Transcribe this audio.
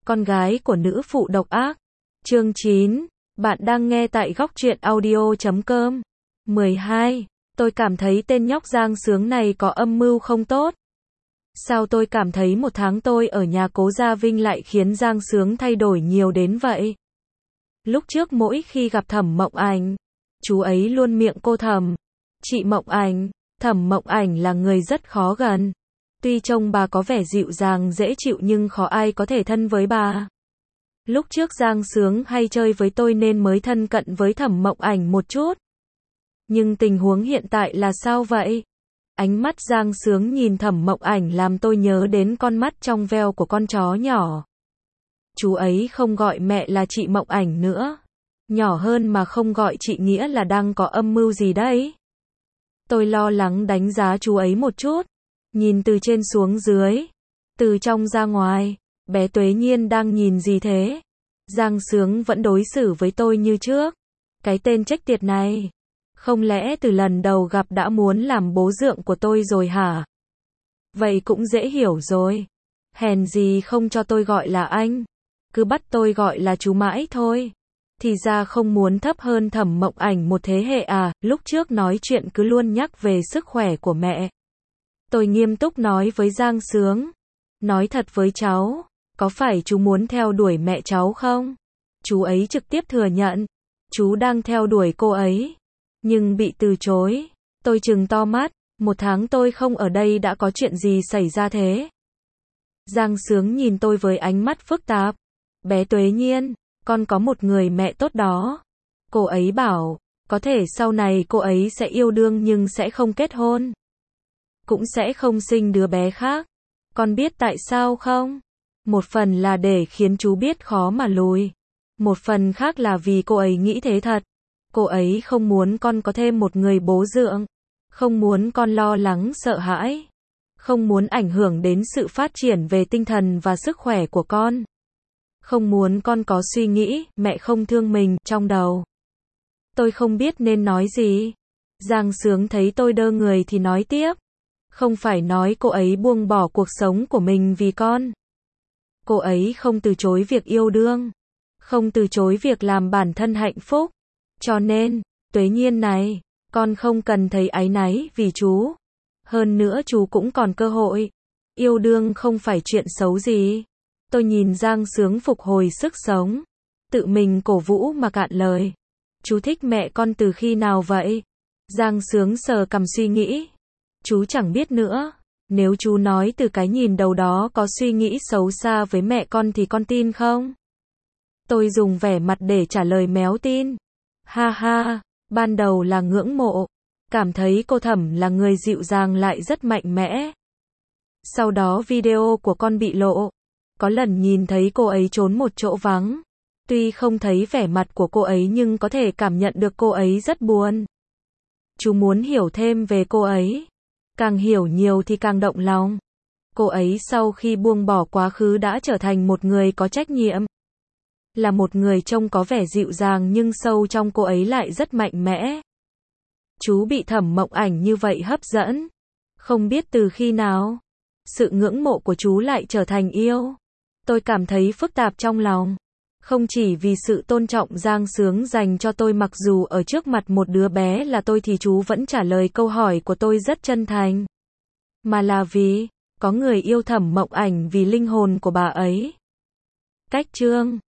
con gái của nữ phụ độc ác. Chương 9. Bạn đang nghe tại góc truyện audio.com. 12. Tôi cảm thấy tên nhóc Giang Sướng này có âm mưu không tốt. Sao tôi cảm thấy một tháng tôi ở nhà Cố Gia Vinh lại khiến Giang Sướng thay đổi nhiều đến vậy? Lúc trước mỗi khi gặp Thẩm Mộng Ảnh, chú ấy luôn miệng cô Thẩm. Chị Mộng Ảnh, Thẩm Mộng Ảnh là người rất khó gần. Tuy trông bà có vẻ dịu dàng dễ chịu nhưng khó ai có thể thân với bà. Lúc trước Giang Sướng hay chơi với tôi nên mới thân cận với Thẩm Mộng Ảnh một chút. Nhưng tình huống hiện tại là sao vậy? Ánh mắt Giang Sướng nhìn Thẩm Mộng Ảnh làm tôi nhớ đến con mắt trong veo của con chó nhỏ. Chú ấy không gọi mẹ là chị Mộng Ảnh nữa. Nhỏ hơn mà không gọi chị nghĩa là đang có âm mưu gì đấy? Tôi lo lắng đánh giá chú ấy một chút. Nhìn từ trên xuống dưới. Từ trong ra ngoài. Bé Tuế Nhiên đang nhìn gì thế? Giang Sướng vẫn đối xử với tôi như trước. Cái tên trách tiệt này. Không lẽ từ lần đầu gặp đã muốn làm bố dượng của tôi rồi hả? Vậy cũng dễ hiểu rồi. Hèn gì không cho tôi gọi là anh. Cứ bắt tôi gọi là chú mãi thôi. Thì ra không muốn thấp hơn Thẩm Mộng Ảnh một thế hệ à? Lúc trước nói chuyện cứ luôn nhắc về sức khỏe của mẹ. Tôi nghiêm túc nói với Giang Sướng. Nói thật với cháu, có phải chú muốn theo đuổi mẹ cháu không? Chú ấy trực tiếp thừa nhận. Chú đang theo đuổi cô ấy. Nhưng bị từ chối. Tôi trừng to mắt. Một tháng tôi không ở đây đã có chuyện gì xảy ra thế? Giang Sướng nhìn tôi với ánh mắt phức tạp. Bé Tuế Nhiên, con có một người mẹ tốt đó. Cô ấy bảo, có thể sau này cô ấy sẽ yêu đương nhưng sẽ không kết hôn. Cũng sẽ không sinh đứa bé khác. Con biết tại sao không? Một phần là để khiến chú biết khó mà lùi. Một phần khác là vì cô ấy nghĩ thế thật. Cô ấy không muốn con có thêm một người bố dượng. Không muốn con lo lắng sợ hãi. Không muốn ảnh hưởng đến sự phát triển về tinh thần và sức khỏe của con. Không muốn con có suy nghĩ, mẹ không thương mình, trong đầu. Tôi không biết nên nói gì. Giang Sướng thấy tôi đơ người thì nói tiếp. Không phải nói cô ấy buông bỏ cuộc sống của mình vì con. Cô ấy không từ chối việc yêu đương. Không từ chối việc làm bản thân hạnh phúc. Cho nên, Tuế Nhiên này, con không cần thấy áy náy vì chú. Hơn nữa chú cũng còn cơ hội. Yêu đương không phải chuyện xấu gì. Tôi nhìn Giang Sướng phục hồi sức sống. Tự mình cổ vũ mà cạn lời. Chú thích mẹ con từ khi nào vậy? Giang Sướng sờ cằm suy nghĩ. Chú chẳng biết nữa. Nếu chú nói từ cái nhìn đầu đó có suy nghĩ xấu xa với mẹ con thì con tin không? Tôi dùng vẻ mặt để trả lời méo tin. Ha ha, ban đầu là ngưỡng mộ. Cảm thấy cô Thẩm là người dịu dàng lại rất mạnh mẽ. Sau đó video của con bị lộ. Có lần nhìn thấy cô ấy trốn một chỗ vắng. Tuy không thấy vẻ mặt của cô ấy nhưng có thể cảm nhận được cô ấy rất buồn. Chú muốn hiểu thêm về cô ấy. Càng hiểu nhiều thì càng động lòng. Cô ấy sau khi buông bỏ quá khứ đã trở thành một người có trách nhiệm. Là một người trông có vẻ dịu dàng nhưng sâu trong cô ấy lại rất mạnh mẽ. Chú bị Thẩm Mộng Ảnh như vậy hấp dẫn. Không biết từ khi nào. Sự ngưỡng mộ của chú lại trở thành yêu. Tôi cảm thấy phức tạp trong lòng. Không chỉ vì sự tôn trọng Giang Sướng dành cho tôi mặc dù ở trước mặt một đứa bé là tôi thì chú vẫn trả lời câu hỏi của tôi rất chân thành. Mà là vì, có người yêu Thẩm Mộng Ảnh vì linh hồn của bà ấy. Cách chương